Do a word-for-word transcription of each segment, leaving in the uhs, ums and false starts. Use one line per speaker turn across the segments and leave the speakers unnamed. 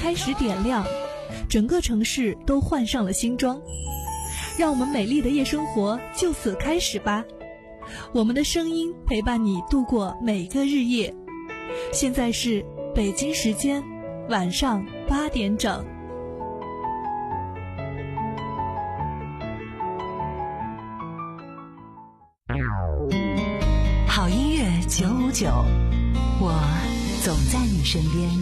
开始点亮，整个城市都换上了新装。让我们美丽的夜生活就此开始吧，我们的声音陪伴你度过每个日夜。现在是北京时间晚上八点整。
好音乐九五九，我总在你身边。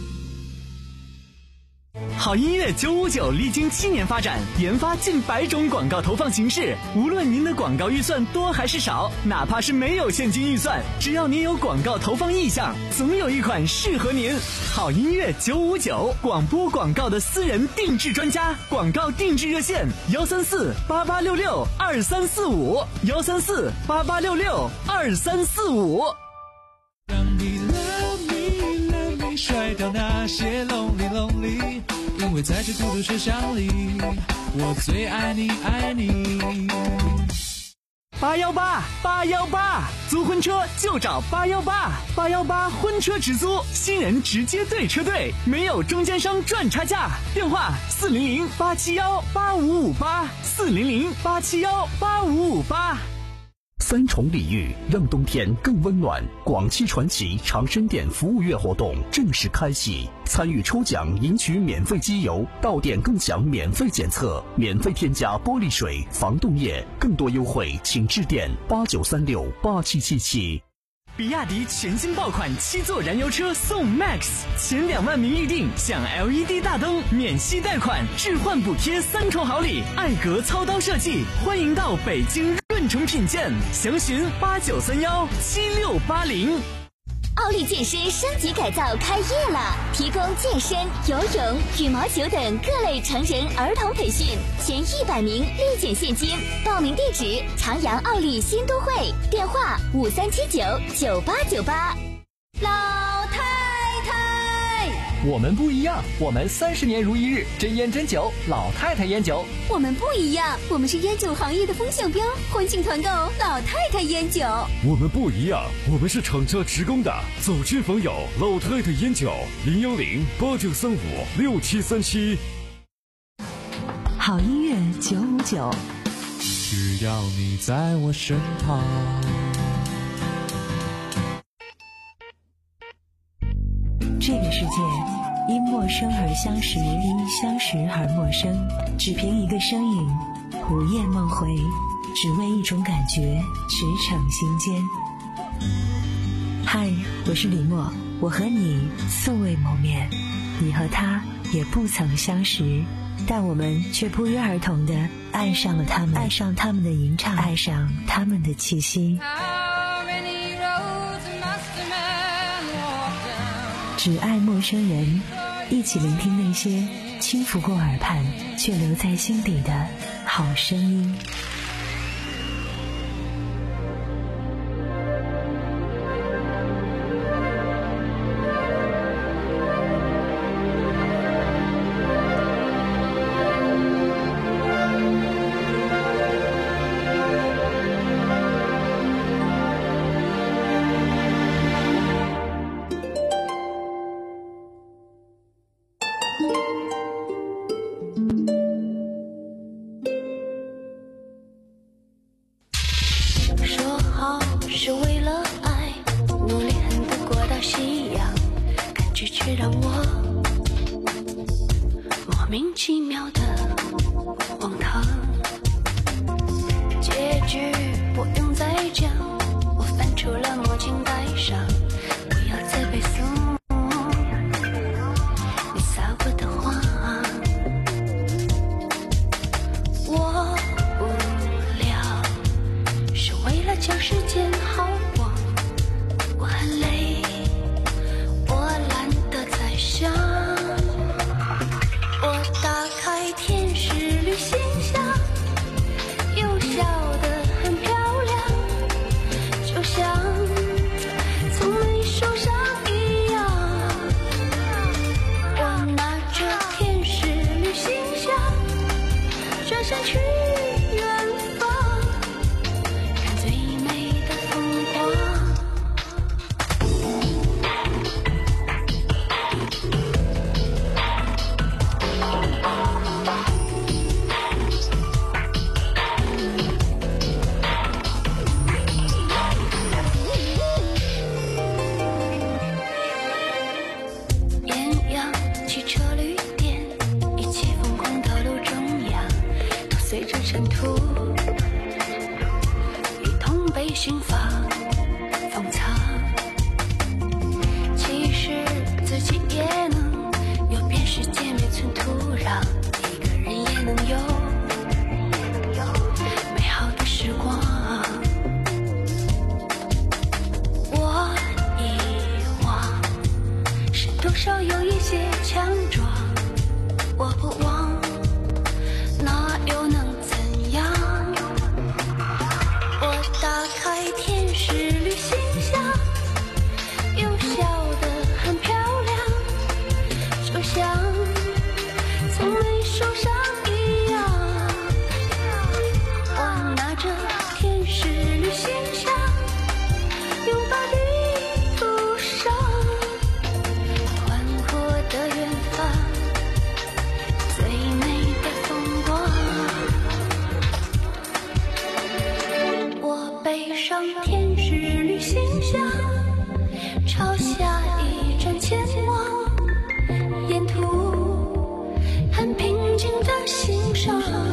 好音乐九五九历经七年发展，研发近百种广告投放形式。无论您的广告预算多还是少，哪怕是没有现金预算，只要您有广告投放意向，总有一款适合您。好音乐九五九，广播广告的私人定制专家，广告定制热线：幺三四八八六六二三四五，幺三四八八六六二三四五。
让你 love me love me， 甩掉那些 lonely lonely。因为在这孤独车厢里，我最爱你爱你。
八幺八八幺八，租婚车就找八幺八，八幺八婚车直租，新人直接对车队，没有中间商赚差价。电话四零零八七幺八五五八，四零零八七幺八五五八。
三重礼遇让冬天更温暖，广汽传祺长生店服务月活动正式开启，参与抽奖赢取免费机油，到店更享免费检测，免费添加玻璃水、防冻液，更多优惠请致电八九三六八七七七。
比亚迪全新爆款七座燃油车送 Max， 前两万名预定享 L E D 大灯、免息贷款、置换补贴三重好礼，艾格操刀设计，欢迎到北京润城品鉴，详询八九三幺七六八零。
奥利健身升级改造开业了，提供健身、游泳、羽毛球等各类成人儿童培训，前一百名立减现金。报名地址：长阳奥利新都会，电话五三七九九八九八。老太太，
我们不一样，我们三十年如一日，真烟真酒，老太太烟酒。
我们不一样，我们是烟酒行业的风向标，欢庆团购老太太烟酒。
我们不一样，我们是厂家职工的，走亲访友，老太太烟酒，零幺零八九三五六七三七。
好音乐九五九，
只要你在我身旁。
这个世界因陌生而相识，因相识而陌生，只凭一个声音，午夜梦回，只为一种感觉，驰骋心间。嗨，我是李默，我和你素未谋面，你和他也不曾相识，但我们却不约而同地爱上了他们，爱上他们的吟唱，爱上他们的气息。只爱陌生人，一起聆听那些轻拂过耳畔却留在心底的好声音。
是为了爱，努力恨不过到夕阳，感觉却让我莫名其妙的荒唐。结局不用再讲，我翻出了墨镜戴上，不要再背诵你撒过的谎。我无聊，是为了将时间好过。我很累，我懒得再想。我打开天使旅行箱，又笑得很漂亮，就像从没受伤一样。我拿着天使旅行箱，转身去远方，看最美被心房封藏，其实自己也能有遍世界没寸土壤，一个人也能有美好的时光。我遗忘是多少有一些强壮，我不忘那又能怎样？我打开天使旅行箱，又笑得很漂亮，就像从没受伤一样。我拿着天使旅行箱，拥抱地图上宽阔的远方，最美的风光。我背上天使旅行箱，朝下一站前往，沿途很平静的欣赏。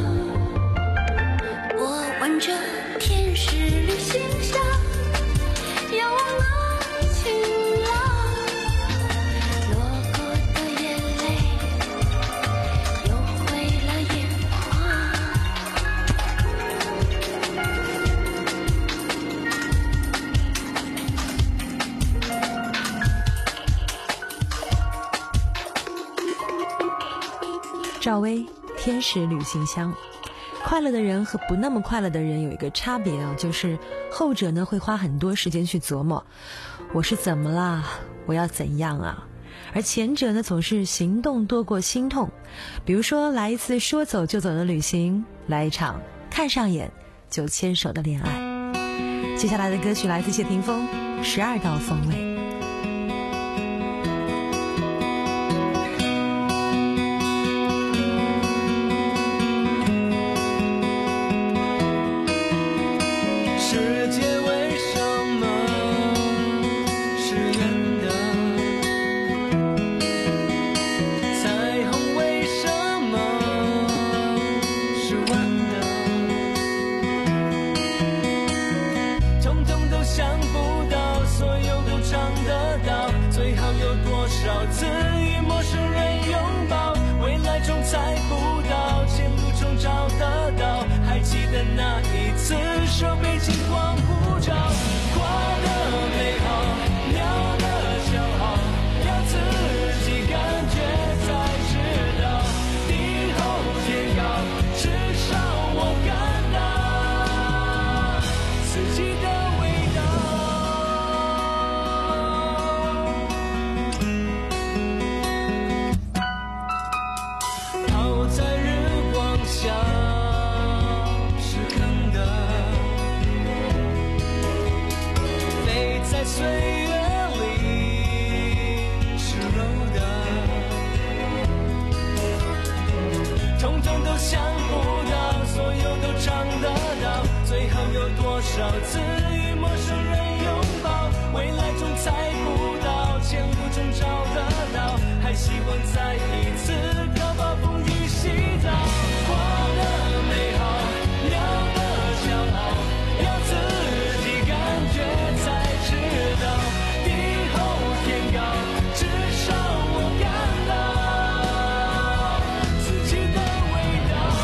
我闻着天使旅行箱，遥望那晴朗，落过的眼泪又回了眼眶。
赵薇，天使旅行箱。快乐的人和不那么快乐的人有一个差别啊，就是后者呢会花很多时间去琢磨我是怎么啦，我要怎样啊，而前者呢总是行动多过心痛。比如说来一次说走就走的旅行，来一场看上眼就牵手的恋爱。接下来的歌曲来自谢霆锋，十二道风味。
世界为什么是圆的？彩虹为什么是弯的？统统都想不到，所有都尝得到，最好有多少次与陌生人拥抱？未来中猜不到，前路中找得到。还记得那一次手背金光普照，花的美好，鸟的骄傲，要自己感觉才知道。地厚天高，至少我感到自己的味道。泡在日光下在岁月里是柔的，统统都想不到，所有都尝得到，最后有多少次与陌生人拥抱？未来中猜不到，前路中找得到，还希望再一次靠暴风雨洗澡。花的美好，鸟的骄傲，要自己感觉才知道。地厚天高，至少我感到自己的味道。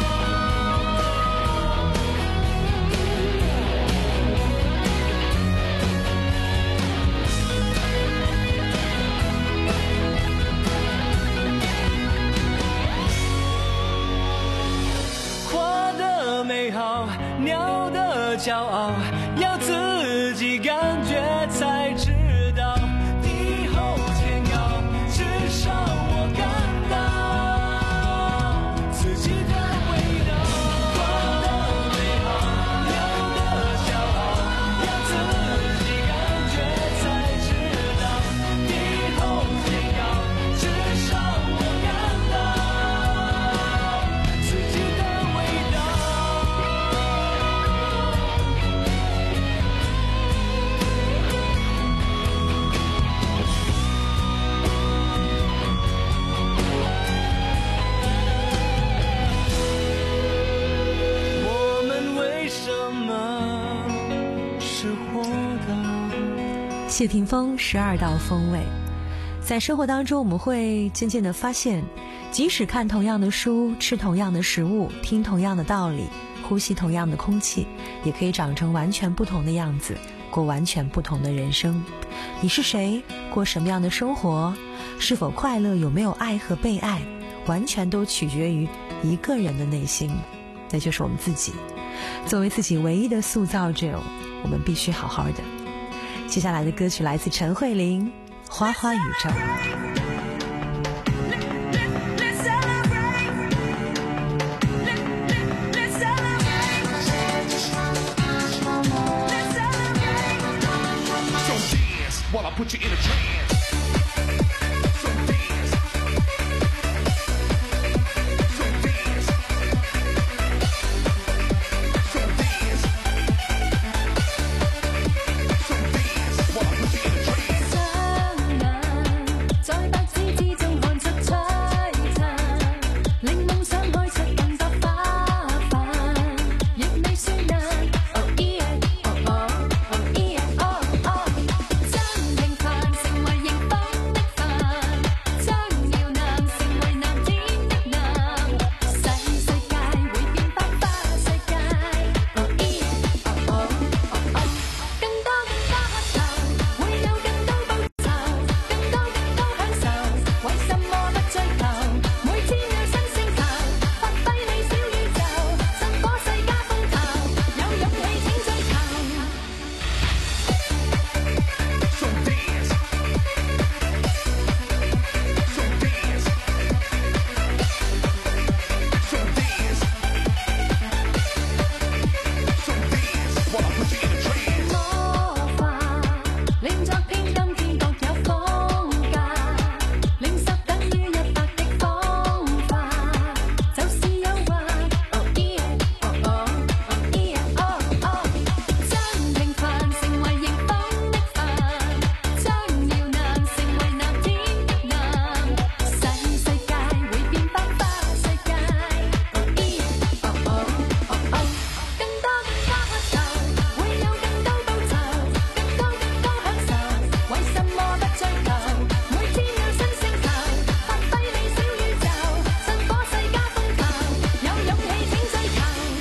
花的美好，鸟的骄傲，要自己感觉才知道。地厚天高，至少我感到自己的味道。花的美好，鸟的骄傲，要自己感觉才知道。地厚天高，至少我感到自己的味道。
谢霆锋十二道风味。在生活当中，我们会渐渐地发现，即使看同样的书，吃同样的食物，听同样的道理，呼吸同样的空气，也可以长成完全不同的样子，过完全不同的人生。你是谁？过什么样的生活？是否快乐？有没有爱和被爱？完全都取决于一个人的内心，那就是我们自己。作为自己唯一的塑造者，我们必须好好的。接下来的歌曲来自陈慧琳，《花花宇宙》。
While I put you in a trance. So dance. So dance. So dance. So dance. While I put you in a trance.
雙眼在白紙之中看出璀璨，令夢想開出更多花瓣，亦未算難。Oh yeah, oh oh, oh yeah, oh oh。平凡成為迎風的帆，將要男成為藍天的藍，細世界會變百花世界。Oh yeah, oh oh, oh oh。更多更多渴求，會有更多報酬，更多更多享受，為什麼不追求？每天有新星球，發揮你小宇宙，振火世界風頭，有勇氣請追求。
So dance. So dance. So dance. So dance. While I put you in a trance.
魔法令昨天今天各有風格，令十等於一百的方法，就是誘惑。Oh yeah, oh oh, oh yeah, oh oh。將平凡成為迎風的帆，將要男成為藍天的藍，細世界會變百花世界。Oh yeah, oh oh, oh oh。更多更多渴求，會有更多報酬，更多更多享受，為什麼不追求？每天有新星球，發揮你小宇宙，振火世界風頭，有勇氣請追求。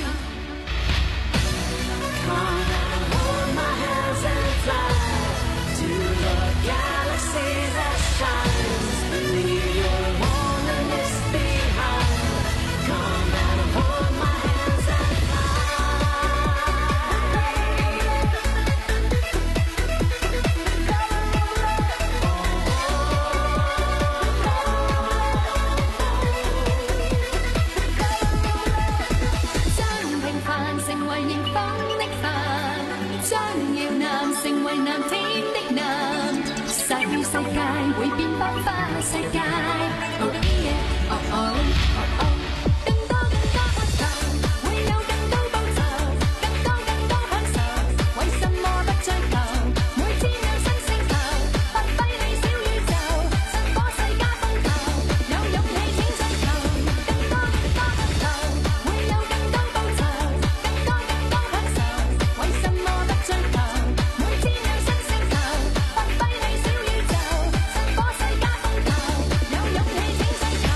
將平凡成為迎風的帆，將要男成為藍天的藍，細世界會變百花世界。Oh yeah, oh oh, oh oh。更多更多渴求，會有更多報酬，更多更多享受，為什麼不追求？每天有新星球，發揮你小宇宙，振火世界風頭，有勇氣請追求。更多更多渴求，會有更多報酬，更多更多享受，為什麼不追求？每天有新星球，發揮你小宇宙，振火世界風頭，有勇氣請追求。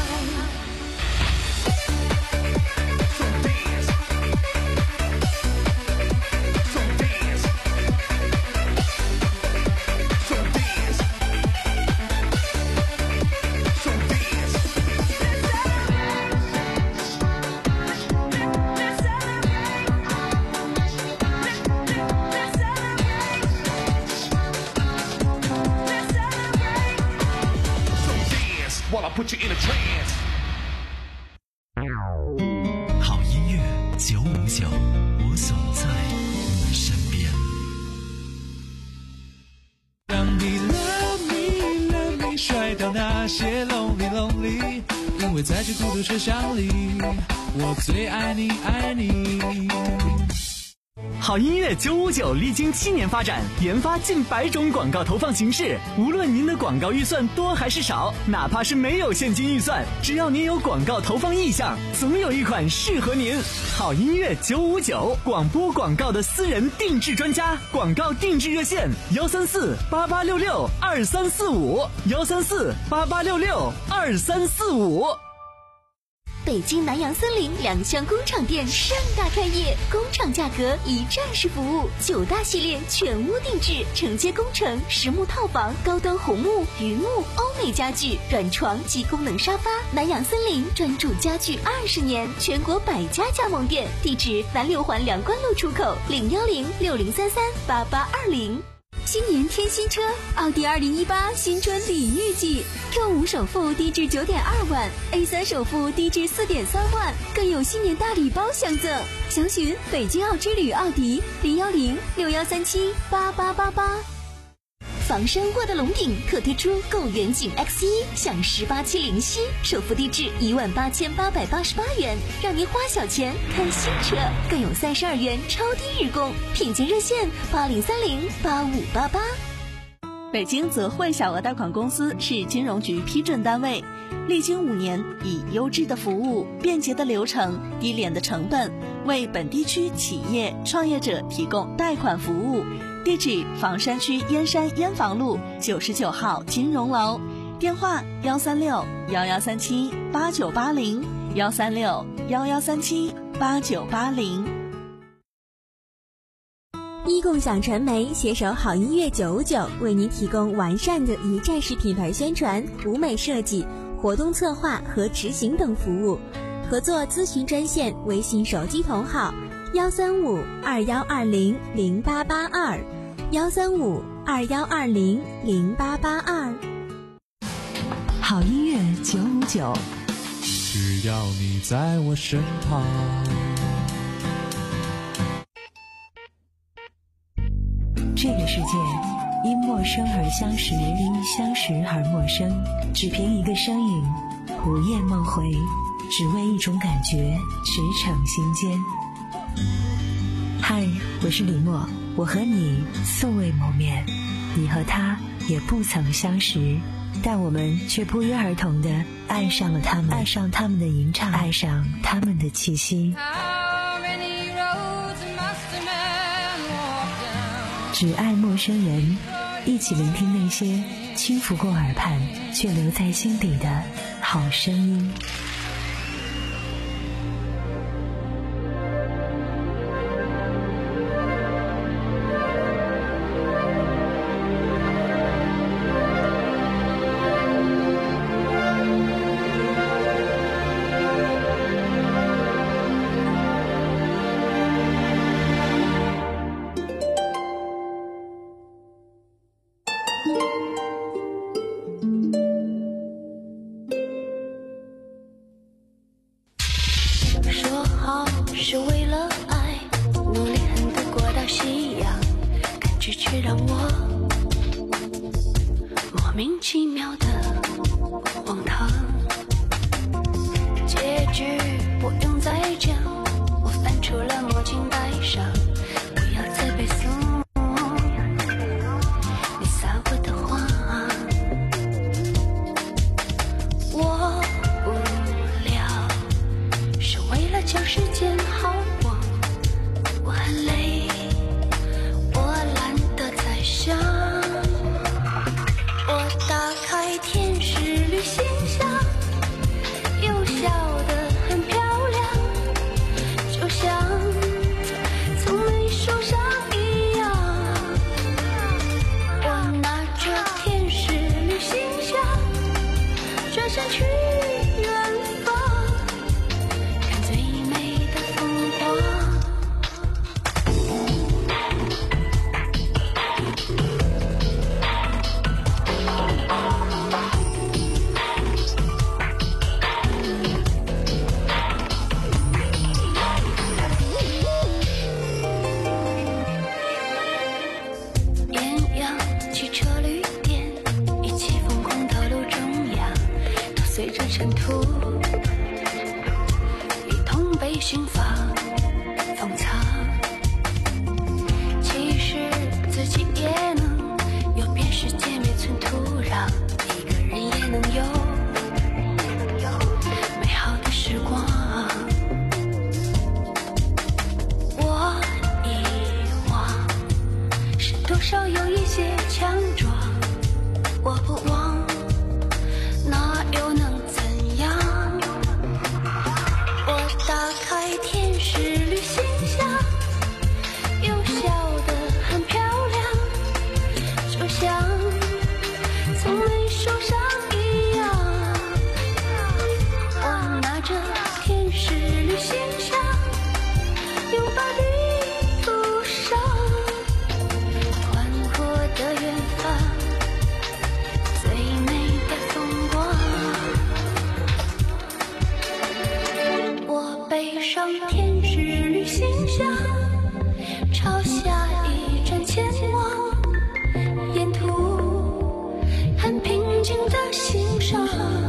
While I put you in a trance.
好音乐九五九，我总在你身边。
让你 love me love me 甩掉那些 lonely lonely， 因为在这孤独车厢里，我最爱你爱你。
好音乐九五九历经七年发展，研发近百种广告投放形式。无论您的广告预算多还是少，哪怕是没有现金预算，只要您有广告投放意向，总有一款适合您。好音乐九五九，广播广告的私人定制专家，广告定制热线：幺三四八八六六二三四五，幺三四八八六六二三四五。
北京南洋森林两厢工厂店盛大开业，工厂价格一站式服务，九大系列全屋定制，承接工程、实木套房、高端红木、榆木、欧美家具、软床及功能沙发。南洋森林专注家具二十年，全国百家加盟店，地址南六环梁关路出口零幺零六零三三八八二零。新年添新车，奥迪二零一八新春礼遇季 ，Q 五首付低至九点二万 ，A 三首付低至四点三万，更有新年大礼包相赠。详询北京奥之旅奥迪零幺零六幺三七八八八八。房山沃德龙顶特推出购远景 X 一 享十八期零息，首付低至一万八千八百八十八元，让您花小钱看新车，更有三十二元超低日供，品鉴热线八零三零八五八八。
北京泽汇小额贷款公司是金融局批准单位，历经五年，以优质的服务、便捷的流程、低廉的成本，为本地区企业创业者提供贷款服务。地址：房山区燕山燕房路九十九号金融楼，电话：幺三六幺幺三七八九八零，幺三六幺幺三七八九八零。
一共享传媒携手好音乐九五九，为您提供完善的一站式品牌宣传、舞美设计、活动策划和执行等服务。合作咨询专线：微信手机同号幺三五二幺二零零八八二，幺三五二幺二零零八八二。
好音乐九五九，
只要你在我身旁。
这个世界因陌生而相识，因相识而陌生，只凭一个声音，午夜梦回，只为一种感觉，驰骋心间。嗨，我是李默，我和你素未谋面，你和他也不曾相识，但我们却不约而同地爱上了他们，爱上他们的吟唱，爱上他们的气息。只爱陌生人，一起聆听那些轻拂过耳畔却留在心底的好声音。
是为了爱，努力很得过到夕阳，感觉却让我莫名其妙的荒唐。结局不用再讲，我翻出了墨镜戴上，不要再背诵你撒过的谎。我无聊，是为了将时间好过，我很累，我懒得再想。我打开天使旅行箱，又笑得很漂亮，就像从没受伤一样。我拿着天使旅行箱，转身去远方，看最美的风光。艳阳汽车旅店，一起疯狂到路中央，都随着尘土一同被刑罚封藏。 少有一些强壮，我不忘，那又能怎样？我打开天使旅行箱，又笑得很漂亮，就像从没受伤一样。我拿着天使旅行箱，拥抱地图上宽阔的远方，最美的风光。我背上天使旅行箱，朝下一站前往，沿途很平静的欣赏。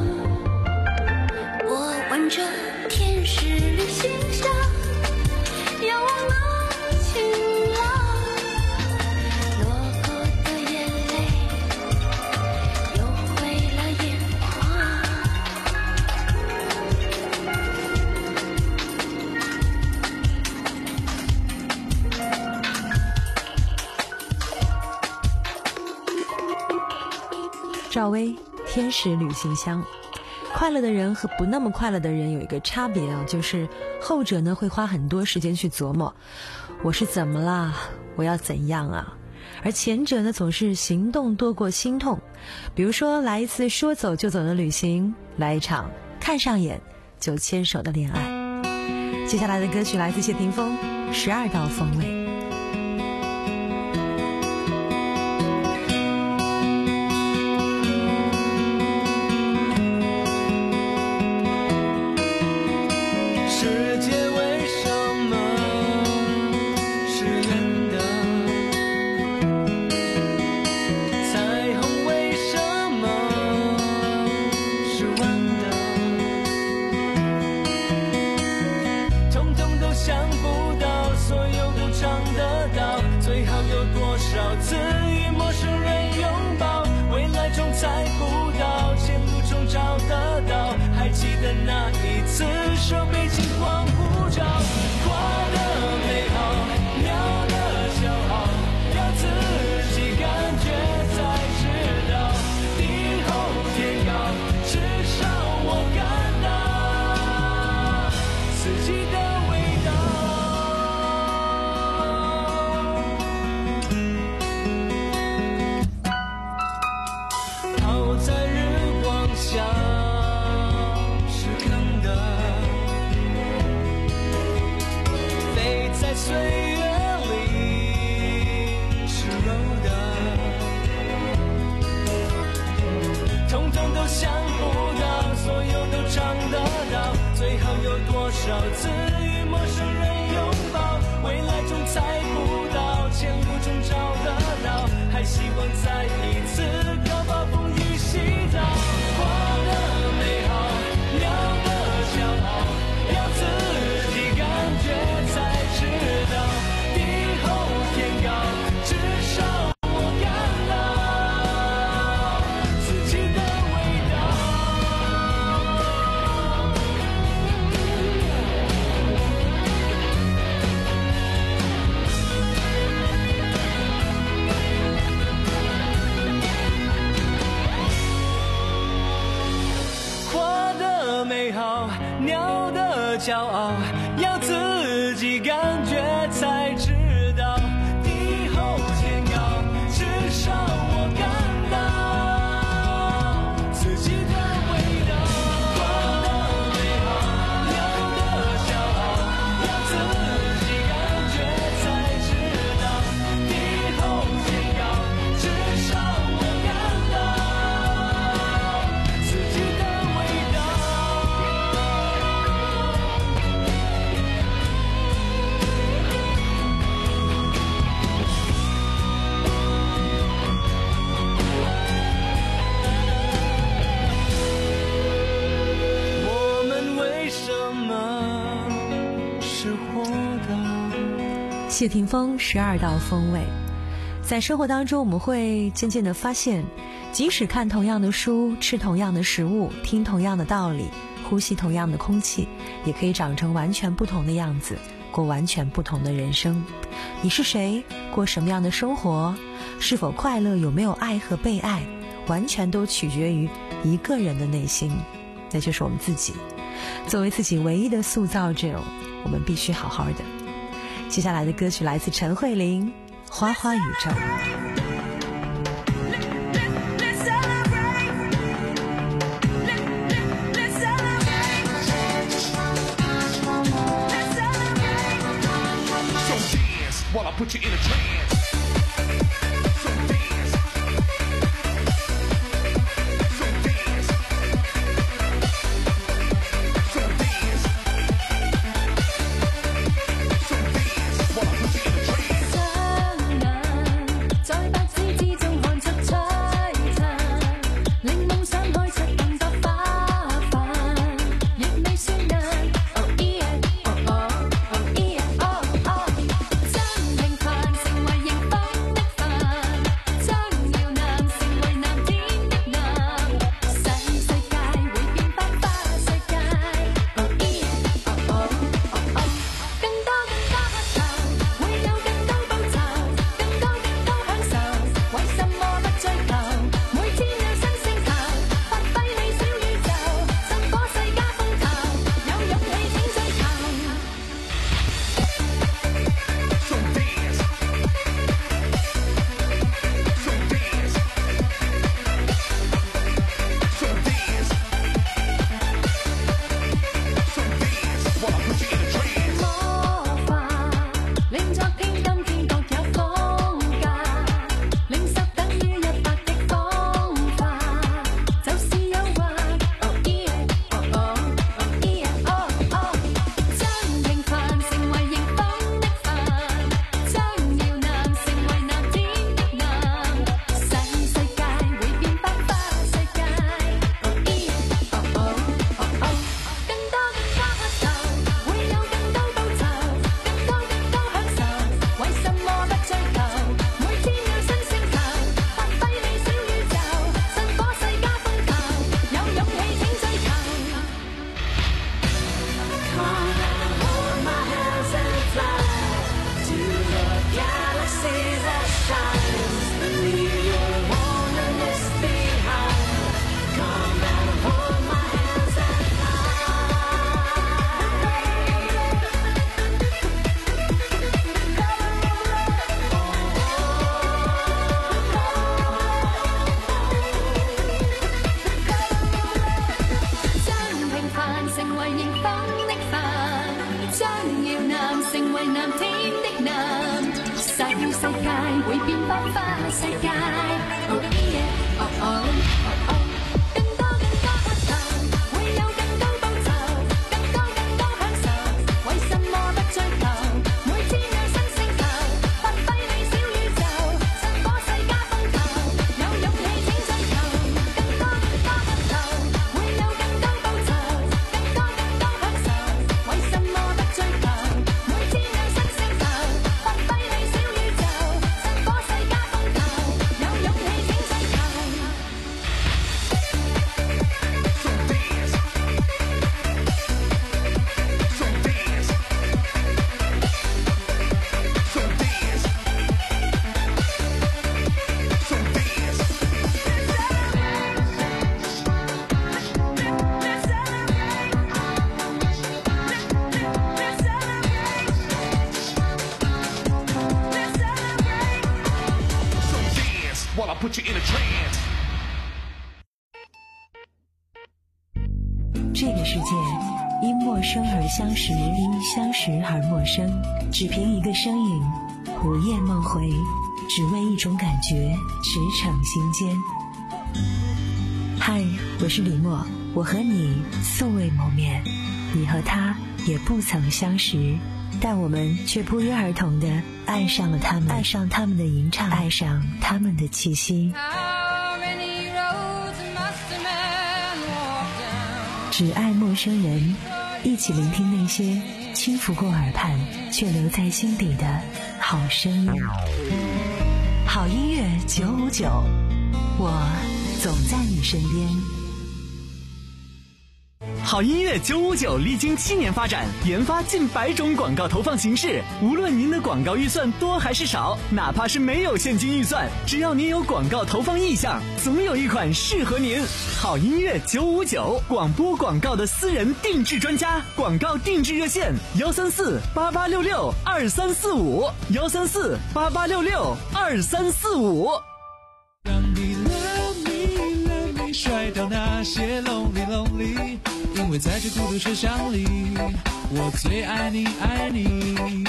我闻着天使旅行箱，遥望那晴朗，落过的眼泪又回了眼眶。
赵薇，天使旅行箱。快乐的人和不那么快乐的人有一个差别啊，就是后者呢会花很多时间去琢磨我是怎么啦，我要怎样啊，而前者呢总是行动多过心痛。比如说来一次说走就走的旅行，来一场看上眼就牵手的恋爱。接下来的歌曲来自谢霆锋，十二道风味。
那一次手背金光普照，花的美好，鸟的骄傲，要自己感觉才知道。地厚天高，至少我感到四季的味道，泡在日光下。在岁月里湿柔的，统统都想不到，所有都尝得到，最后有多少次与陌生人拥抱，未来中猜不到，前路中找得到，还希望再一次高暴风雨洗澡。花的美好，鸟的骄傲，要自己感觉才知道，地厚天高，至少我感到自己的味道。花的美好，鸟的骄傲，要自己感觉才知道，地厚天高，至少我感到自己的味道。花的美好，鸟的骄傲，要自己感觉才知道，地厚天高，至少我感到自己的味道。我们为什么是活的？
谢霆锋，十二道风味。在生活当中，我们会渐渐地发现，即使看同样的书，吃同样的食物，听同样的道理，呼吸同样的空气，也可以长成完全不同的样子，过完全不同的人生。你是谁？过什么样的生活？ 是否快乐，有没有爱和被爱，完全都取决于一个人的内心，那就是我们自己。作为自己唯一的塑造者，我们必须好好的。接下来的歌曲来自陈慧琳，《花花宇宙》。
While I put you in a trance. So dance. So dance. So dance. So dance. While I put you in a trance.
雙眼在白紙之中看出璀璨，令夢想開出更多花瓣，亦未算難。Oh yeah, oh oh, oh yeah, oh oh。平凡成為迎風的帆，將要男成為藍天的藍，細世界會變百花世界。Oh yeah, oh oh, oh oh。更多更多渴求，會有更多報酬，更多更多享受，為什麼不追求？每天有新星球，發揮你小宇宙，振火世界風頭，有勇氣請追求。
So dance. So dance. So dance. So dance. While I put you in a trance.
魔法令昨天今天各有風格，令十等於一百的方法，就是誘惑。Oh yeah, oh oh, oh yeah, oh oh。將平凡成為迎風的帆，將要男成為藍天的藍，細世界會變百花世界。Oh yeah, oh oh, oh oh。更多更多渴求，會有更多報酬，更多更多享受，為什麼不追求？每天有新星球，發揮你小宇宙，振火世界風頭，有勇氣請追求。Come and hold my hands and fly to the galaxies that shine. Leave your loneliness behind. Come and hold my hands and fly. 將平凡成為迎風的帆，將要男成為藍天的藍，細世界會變百花世界。Oh yeah, oh oh, oh oh。更多更多渴求，會有更多報酬，更多更多享受，為什麼不追求？每天有新星球，發揮你小宇宙，振火世界風頭，有勇氣請追求。更多更多渴求，會有更多報酬，更多更多享受，為什麼不追求？每天有新星球，發揮你小宇宙，振火世界風頭，有勇氣請追求。
So dance. So dance. So dance. So dance. So dance. While I put you in a trance.
这个世界因陌生而相识，因相识而陌生，只凭一个声音，午夜梦回，只为一种感觉，驰骋心间。嗨，我是李默，我和你素未谋面，你和他也不曾相识，但我们却不约而同地爱上了他们，爱上他们的吟唱，爱上他们的气息。只爱陌生人，一起聆听那些轻拂过耳畔却留在心底的好声音。好音乐九五九，我总在你身边。
好音乐九五九历经七年发展，研发近百种广告投放形式。无论您的广告预算多还是少，哪怕是没有现金预算，只要您有广告投放意向，总有一款适合您。好音乐九五九，广播广告的私人定制专家，广告定制热线：幺三四八八六六二三四五，幺三四八八六六二三四五。
让你 love me love me 甩掉那些 lonely lonely， 因为在这孤独车厢里，我最爱你爱你。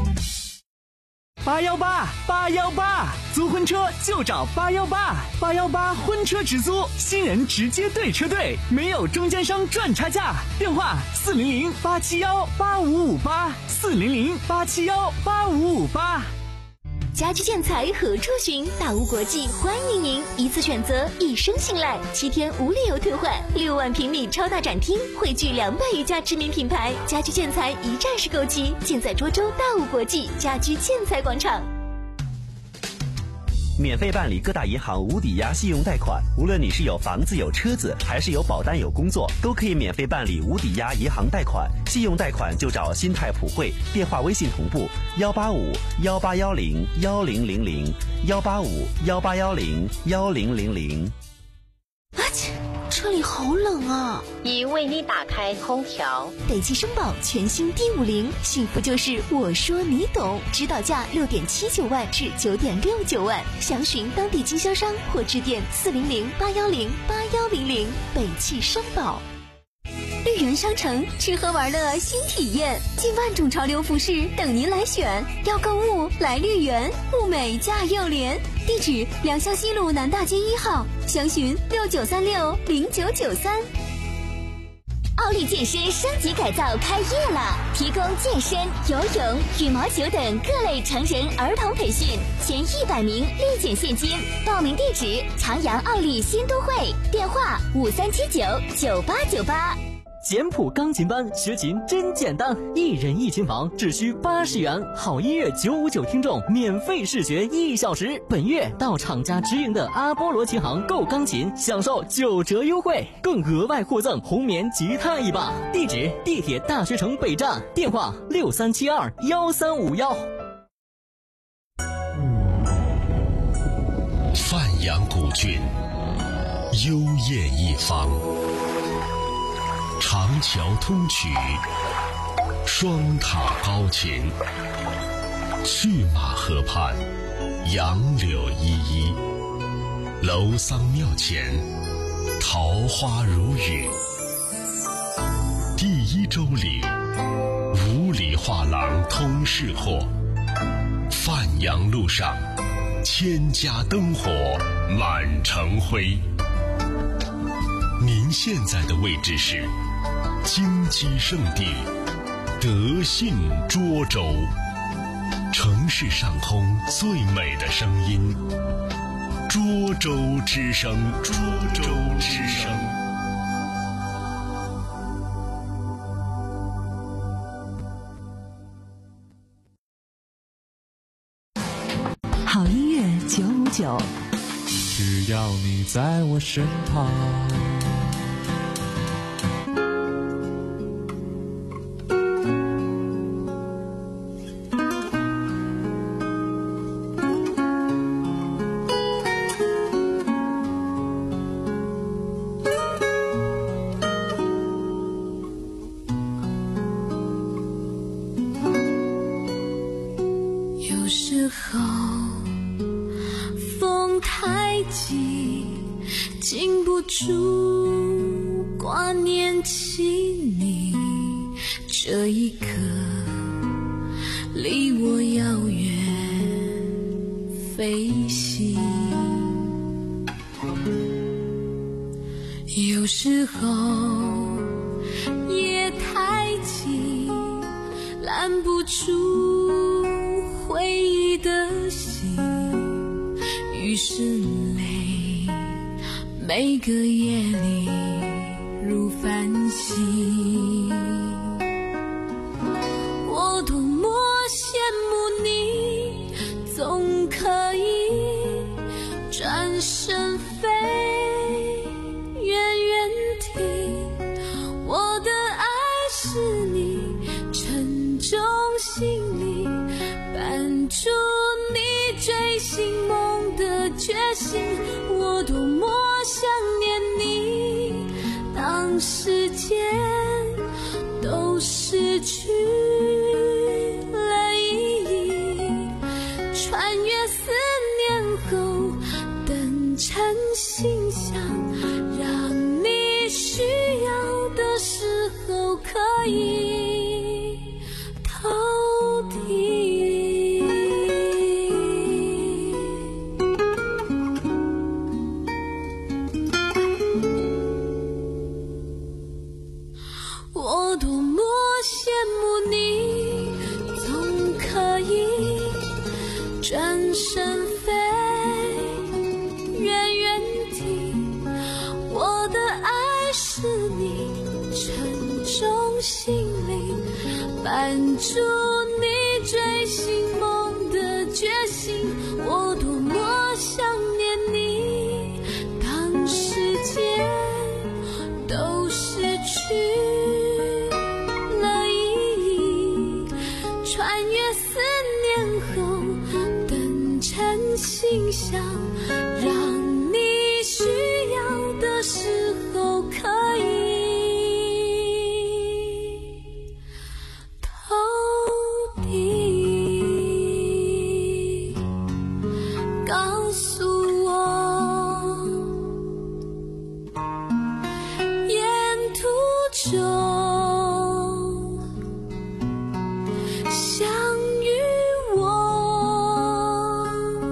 八幺八八幺八，租婚车就找八幺八，八幺八婚车直租，新人直接对车队，没有中间商赚差价。电话四零零八七幺八五五八，四零零八七幺八五五八。
家居建材何处寻？大屋国际欢迎您，一次选择，一生信赖，七天无理由退换，六万平米超大展厅，汇聚两百余家知名品牌，家居建材一站式购齐，尽在涿州大屋国际家居建材广场。
免费办理各大银行无抵押信用贷款，无论你是有房子有车子，还是有保单有工作，都可以免费办理无抵押银行贷款。信用贷款就找新泰普惠，电话微信同步幺八五幺八幺零幺零零零幺八五幺八幺零幺零零零。
啊切，这里好冷啊！
已为你打开空调。
北汽绅宝全新 D 五零，幸福就是我说你懂，指导价六点七九万至九点六九万，详询当地经销商或致电四零零八幺零八幺零零。北汽绅宝。绿园商城吃喝玩乐新体验，近万种潮流服饰等您来选。要购物来绿园，物美价又廉。地址：良乡西路南大街一号，详询六九三六零九九三。奥利健身升级改造开业了，提供健身、游泳、羽毛球等各类成人儿童培训，前一百名立减现金。报名地址：长阳奥利新都会，电话五三七九九八九八。
简谱钢琴班学琴真简单，一人一琴房只需八十元，好音乐九五九听众免费试学一小时。本月到厂家直营的阿波罗琴行购钢琴，享受九折优惠，更额外获赠红棉吉他一把。地址：地铁大学城北站，电话六三七二幺三五幺。
范阳古郡，幽艳一方。长桥通衢，双塔高琴，去马河畔，杨柳依依，楼桑庙前，桃花如雨。第一洲岭，五里画廊通市货，范阳路上，千家灯火满城辉。您现在的位置是金鸡圣地德信涿州，城市上空最美的声音，涿州之声，涿州之声。
好音乐九五九，
只要你在我身旁。
有时候风太急，禁不住挂念起你，这一刻离我遥远飞行。有时候夜太静，拦不住回忆的心，于是泪每个夜里如繁星。我多么羡慕你，总可以转身飞，远远地，我决心，我多么想念你。当时间都失去了意义，穿越思念后等成信箱，让你需要的时候可以偷听。我多么羡慕你，总可以转身飞远远地。我的爱是你沉重心灵，伴住你追寻梦的决心。我多么想念你，当时间都失去了意义，穿越思念后等成信箱，让你需要的时候可以偷听。告诉我，沿途中相遇我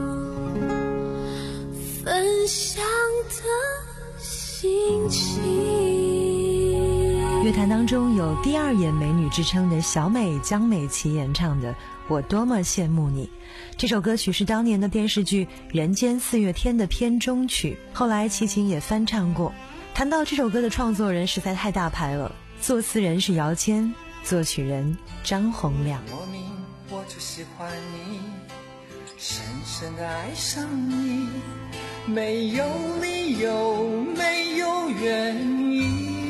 分享的心情。
乐坛当中有第二眼美女之称的小美江美琪演唱的《我多么羡慕你》。这首歌曲是当年的电视剧《人间四月天》的片中曲，后来齐秦也翻唱过。谈到这首歌的创作人实在太大牌了，作词人是姚谦，作曲人张洪亮。
莫名我就喜欢你，深深的爱上你，没有理由，没有原因。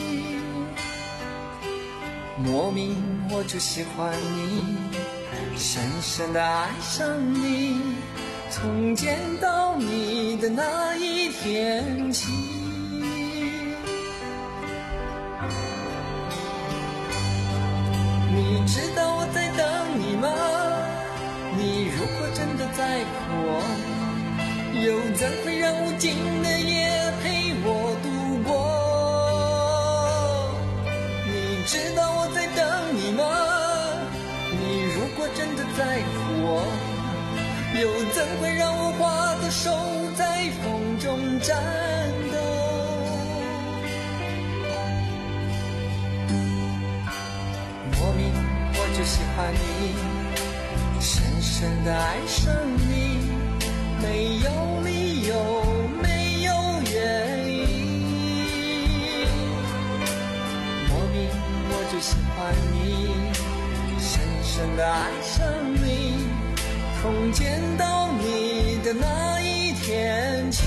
莫名我就喜欢你，深深的爱上你，从见到你的那一天起。你知道我在等你吗？你如果真的在乎我，又怎会让无尽的夜陪我度过？你知道我在等你吗？你如果真的在乎我，又怎会让我花的手在风中颤抖？莫名我就喜欢你，深深的爱上你，没有理由，没有原因。莫名我就喜欢你，深深的爱上你，从见到你的那一天起。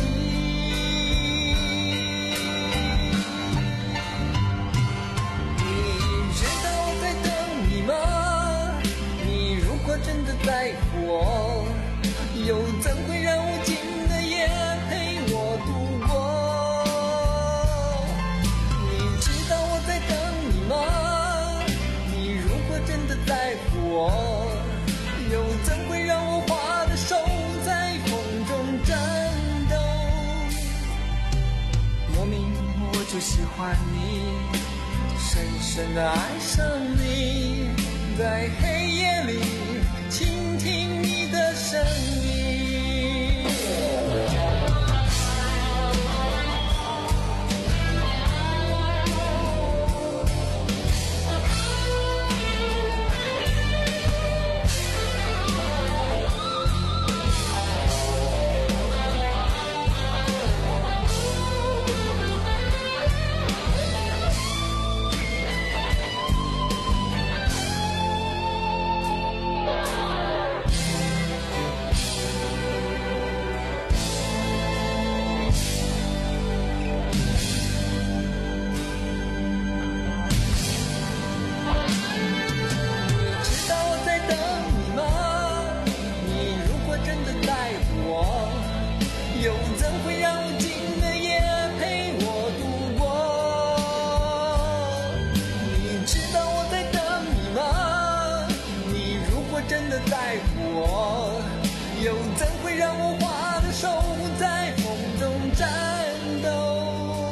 真的在乎我，又怎会让无尽的夜陪我度过？你知道我在等你吗？你如果真的在乎我，又怎会让我花的手在风中颤抖？莫名我就喜欢你，深深的爱上你，在黑夜里倾听你的声音。 我花的手在风中颤抖。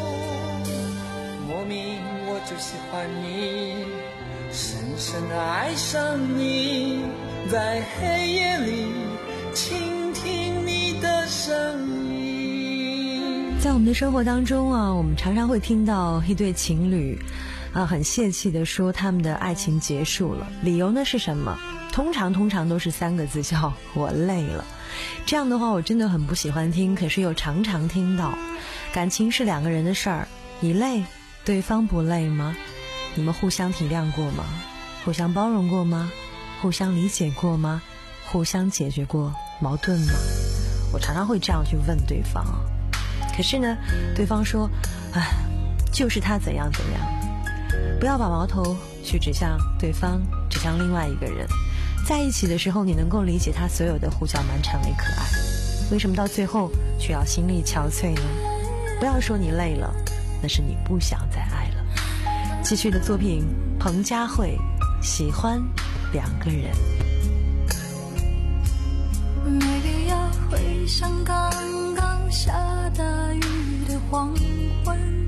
莫名我就喜欢你，深深的爱上你，在黑夜里倾听你的声音。
在我们的生活当中啊，我们常常会听到一对情侣啊，很泄气的说他们的爱情结束了，理由呢是什么？通常通常都是三个字，叫我累了。这样的话我真的很不喜欢听，可是又常常听到。感情是两个人的事儿，你累，对方不累吗？你们互相体谅过吗？互相包容过吗？互相理解过吗？互相解决过矛盾吗？我常常会这样去问对方，可是呢，对方说，哎，就是他怎样怎样。不要把矛头去指向对方，指向另外一个人。在一起的时候，你能够理解他所有的胡搅蛮缠为可爱，为什么到最后却要心力憔悴呢？不要说你累了，那是你不想再爱了。继续的作品，彭佳慧，喜欢两个人。
没必要回想刚刚下大雨的黄昏，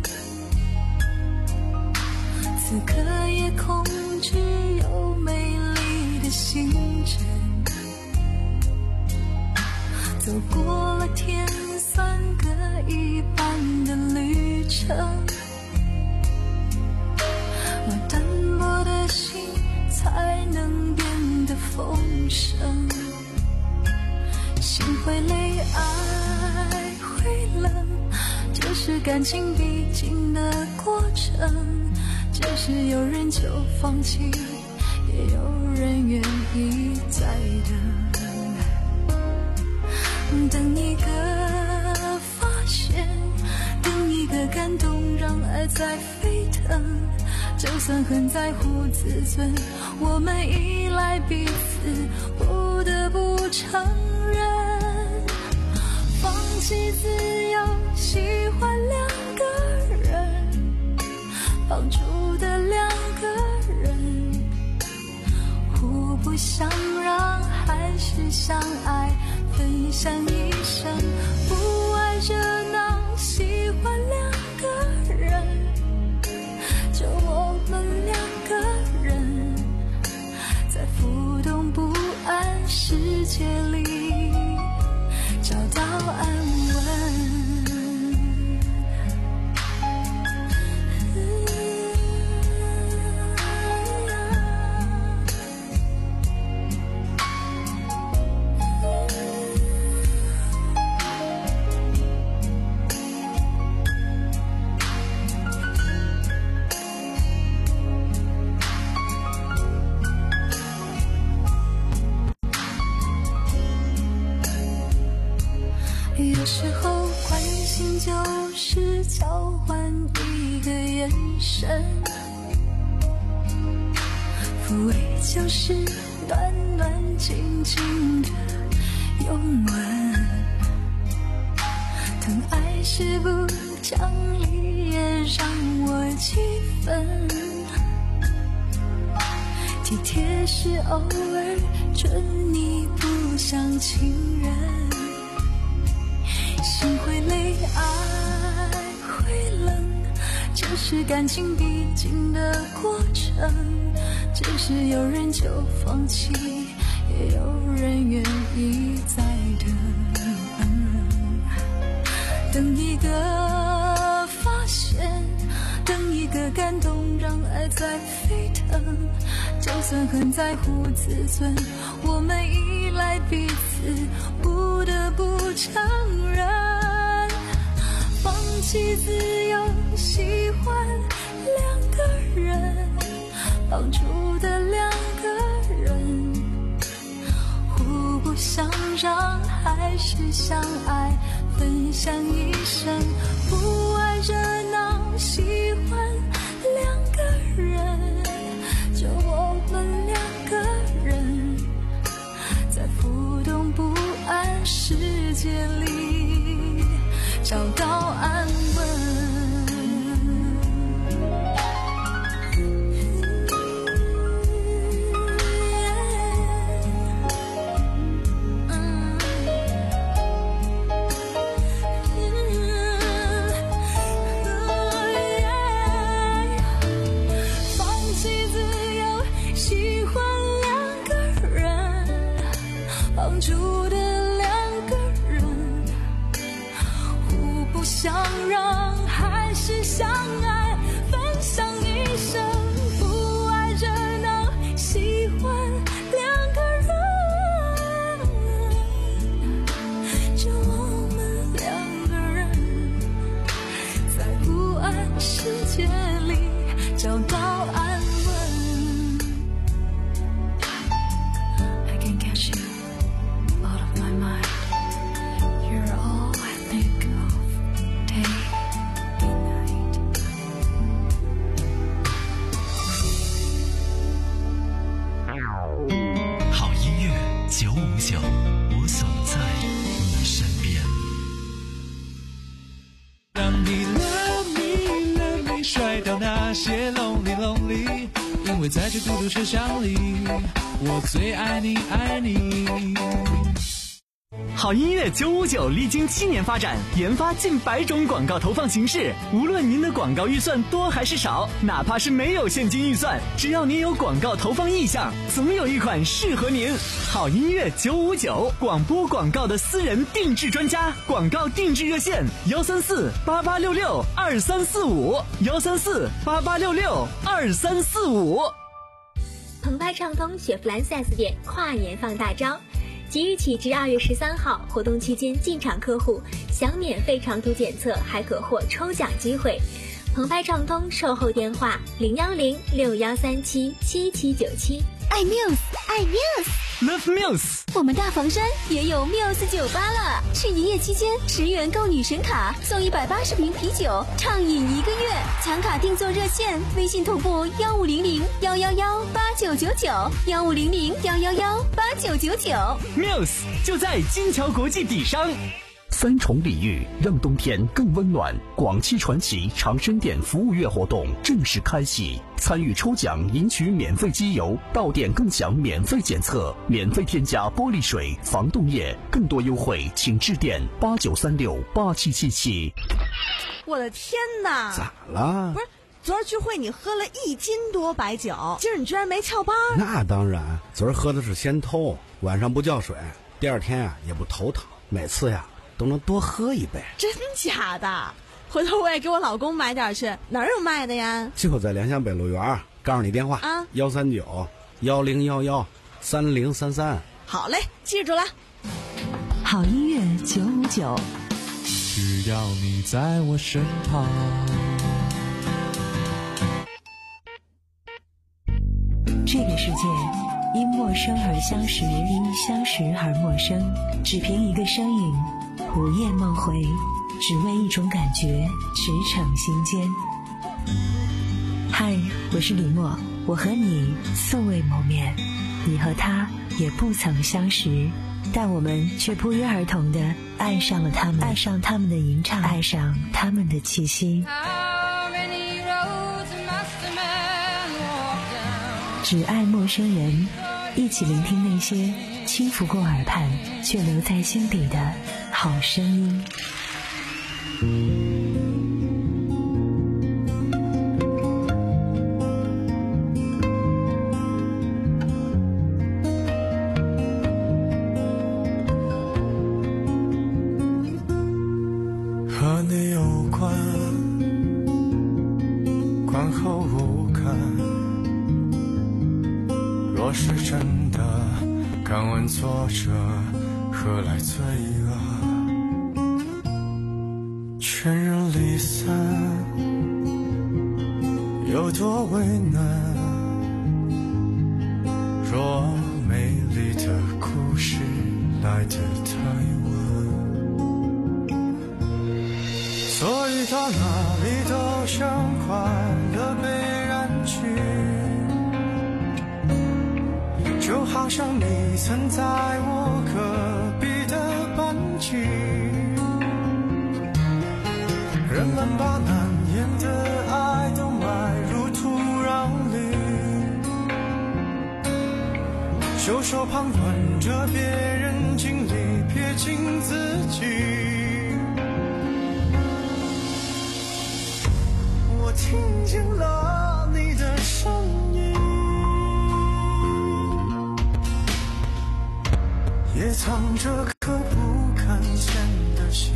此刻夜空只有美丽的星辰，走过了天算各一半的旅程，我单薄的心才能变得丰盛，心会累，爱会冷，这是感情必经的过程，只是有人就放弃，也有人愿意再等，等一个发现，等一个感动，让爱在沸腾，就算很在乎自尊，我们依赖彼此，不得不承认，放弃自由，喜欢两个人，绑住的两个人，互不相让，还是相爱，分享一生，不爱热闹，喜欢两个人，就我们两个人，在浮动不安世界里找到安稳。有时候关心就是交换一个眼神，抚慰就是暖暖静静的拥吻，疼爱是不讲理也让我气愤，体贴是偶尔准你不像情人，心会累，爱会冷，这是感情必经的过程，只是有人就放弃，也有人愿意再等，等一个发现，等一个感动，让爱在沸腾，就算很在乎自尊，我们依赖彼此，不得不承认，放弃自由，喜欢两个人，绑住的两个人，互不相让，还是相爱，分享一生，不爱热闹，喜欢两个人，就我们两个人，在浮动不安世界里找到安稳。
me love me love me， 甩掉那些 lonely lonely， 因为在这孤独车厢里，我最爱你爱你。
好音乐九五九历经七年发展，研发近百种广告投放形式。无论您的广告预算多还是少，哪怕是没有现金预算，只要您有广告投放意向，总有一款适合您。好音乐九五九，广播广告的私人定制专家，广告定制热线：幺三四八八六六二三四五，幺三四八八六六二三四五。
澎湃畅通雪佛兰 四 S 店跨年放大招。即日起至二月十三号，活动期间进场客户享免费长途检测，还可获抽奖机会。澎湃畅通售后电话零幺零六幺三七七七九七。
爱 Muse， 爱 Muse，Love
Muse。
我们大房山也有 Muse 酒吧了，是营业期间十元购女神卡送一百八十瓶啤酒，畅饮一个月。抢卡订座热线：微信同步幺五零零幺幺幺八九九九，幺五零零幺幺幺八九九九。
Muse 就在金桥国际底商。
三重礼遇，让冬天更温暖。广汽传祺长生店服务月活动正式开启，参与抽奖赢取免费机油，到店更享免费检测，免费添加玻璃水、防冻液，更多优惠请致电八九三六八七七七。
我的天哪！
咋了？
不是，昨儿聚会你喝了一斤多白酒，今儿你居然没翘班？
那当然，昨儿喝的是仙偷，晚上不叫水，第二天呀、啊、也不头疼，每次呀。都能多喝一杯。
真假的？回头我也给我老公买点去。哪儿有卖的呀？
就在良乡北路园，告诉你电话啊，幺三九幺零幺幺三零三三。
好嘞，记住了。
好音乐九五九，
只要你在我身旁。
这个世界因陌生而相识，因相识而陌生，只凭一个身影，午夜梦回，只为一种感觉，驰骋心间。嗨，我是李默，我和你素未谋面，你和他也不曾相识，但我们却不约而同地爱上了他们，爱上他们的吟唱，爱上他们的气息。只爱陌生人，一起聆听那些轻拂过耳畔却留在心底的好声音。
和你有关，观后无感。若是真的，敢问作者何来罪恶？全人离散，有多为难？若美丽的故事来得太晚，所以到哪里都像快乐被燃去。就好像你曾在我隔壁的班级，人们把难言的爱都埋入土壤里，袖手旁观着别人经历，撇清自己。我听见了你的声音，也藏着颗不敢见的心。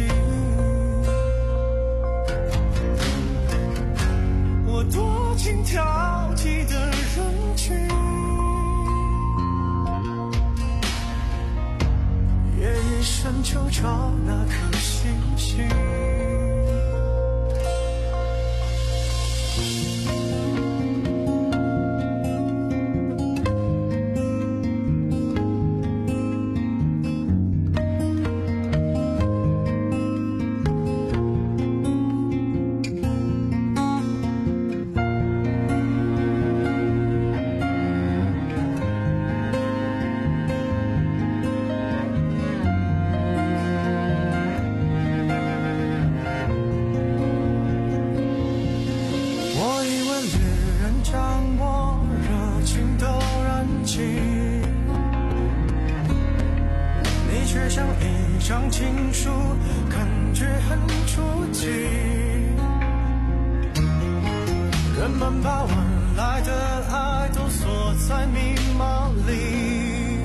我躲进挑剔的人群，也一生就找那颗星星。 张情书，感觉很初级。人们把晚来的爱都锁在密码里，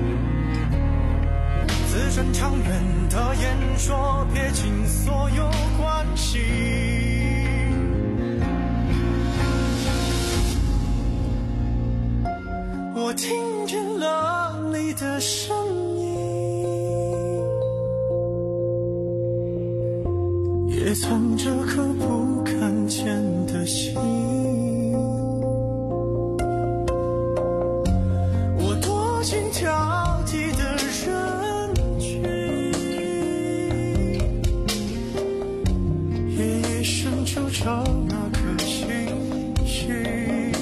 字正腔圆的演说，撇清所有关系。我听见了你的声音，也藏着颗不看见的心。我躲进挑剔的人群，夜夜深就找那颗星星。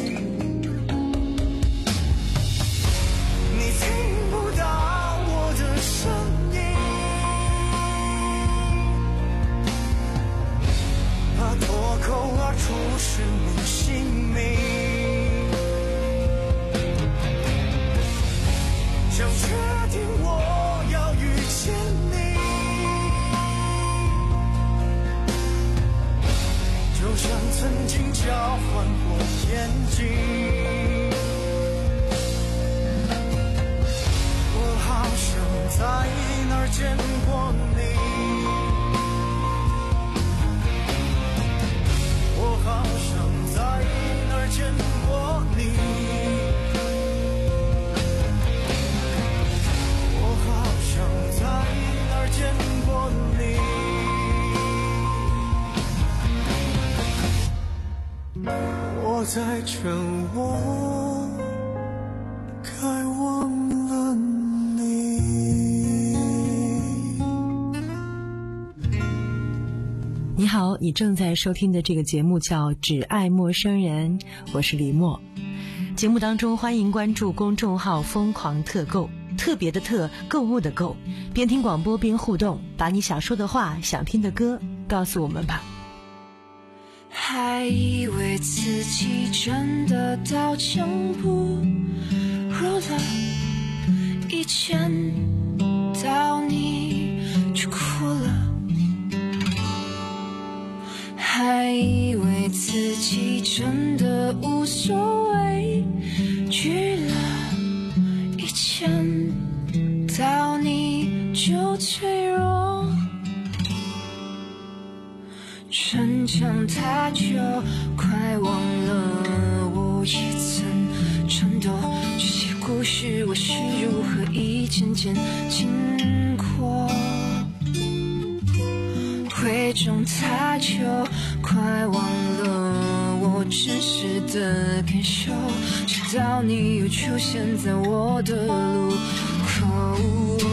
脱口而出是你姓名，想确定我要遇见你，就像曾经交换过眼睛。我好想在哪儿见过你，我好想在哪儿见过你，我好想在哪儿见过你。我在劝我该忘了你。
你好，你正在收听的这个节目叫《只爱陌生人》，我是李默。节目当中欢迎关注公众号疯狂特购，特别的特，购物的购，边听广播边互动，把你想说的话，想听的歌告诉我们吧。
还以为自己真的到江不入了，一见到你就哭了，还以为自己真的无所谓，惧了，一见到你就脆弱，逞强他就快忘了我也曾颤抖，这些故事我是如何一件件经过，会中他就快忘了我真实的感受，直到你又出现在我的路口。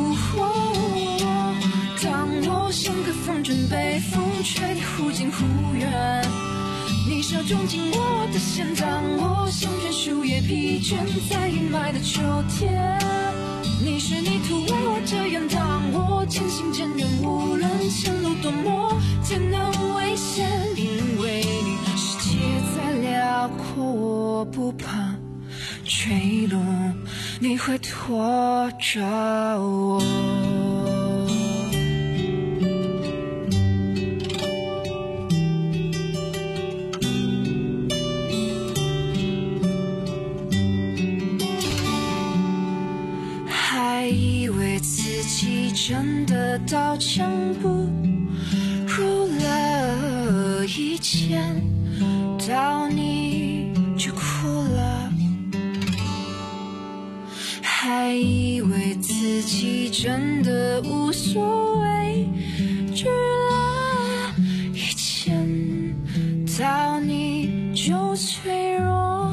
当我像个风筝被风吹得忽近忽远，你手中紧握的线，当我像片树叶疲倦在阴霾的秋天，你是泥土为我遮掩，当我渐行渐远，无论前路多么艰难危险，因为你世界再辽阔我不怕坠落，你会拖着我。还以为自己真的到江不入了，一见到你就哭了，还以为自己真的无所谓，惧了，一见到你就脆弱，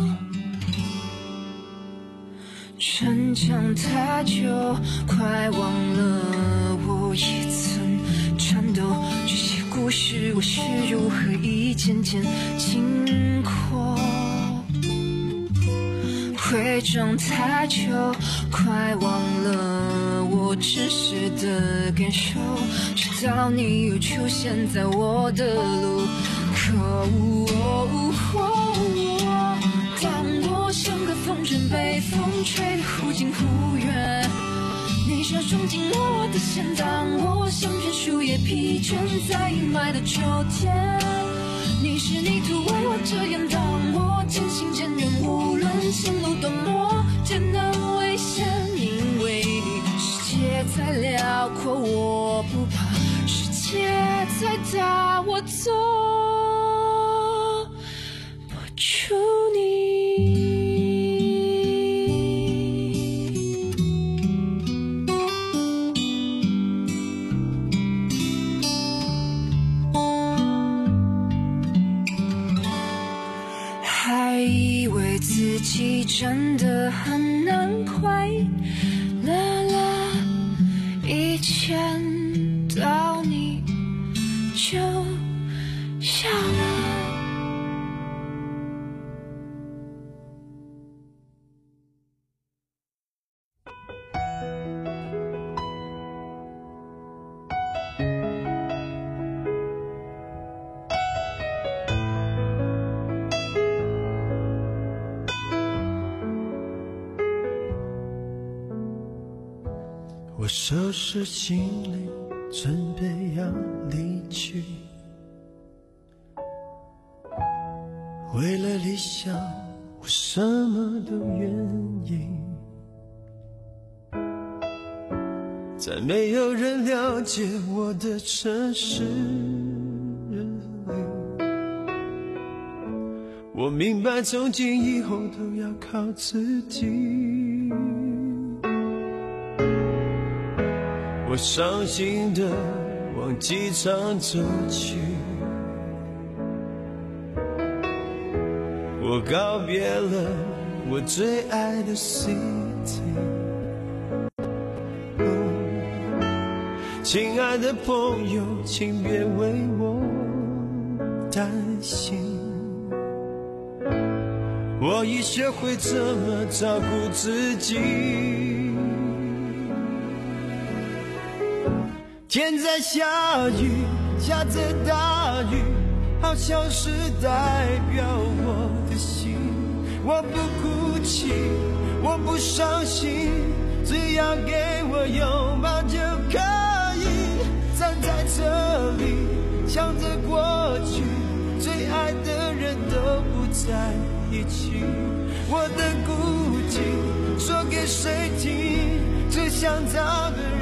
逞强他就快忘了我也曾颤抖，这些故事我是如何一件件经过，会中他就快忘了我真实的感受，直到你又出现在我的路口。当我像个风筝被风吹得忽近忽远，你车冲进了我的线，当我像片树叶疲倦在阴霾的秋天。你是泥土为我遮掩，当我渐行渐远，无论前路多么艰难危险，因为你世界再辽阔我不怕，世界再大我走不出你。自己真的很难快乐了，一见到你就笑了。
我收拾行李，准备要离去。为了理想，我什么都愿意。在没有人了解我的城市里，我明白从今以后都要靠自己。我伤心的往机场走去，我告别了我最爱的 city、哦、亲爱的朋友，请别为我担心，我已学会怎么照顾自己。天在下雨，下着大雨，好像是代表我的心。我不哭泣，我不伤心，只要给我拥抱就可以。站在这里，想着过去，最爱的人都不在一起。我的孤寂说给谁听？最想找的人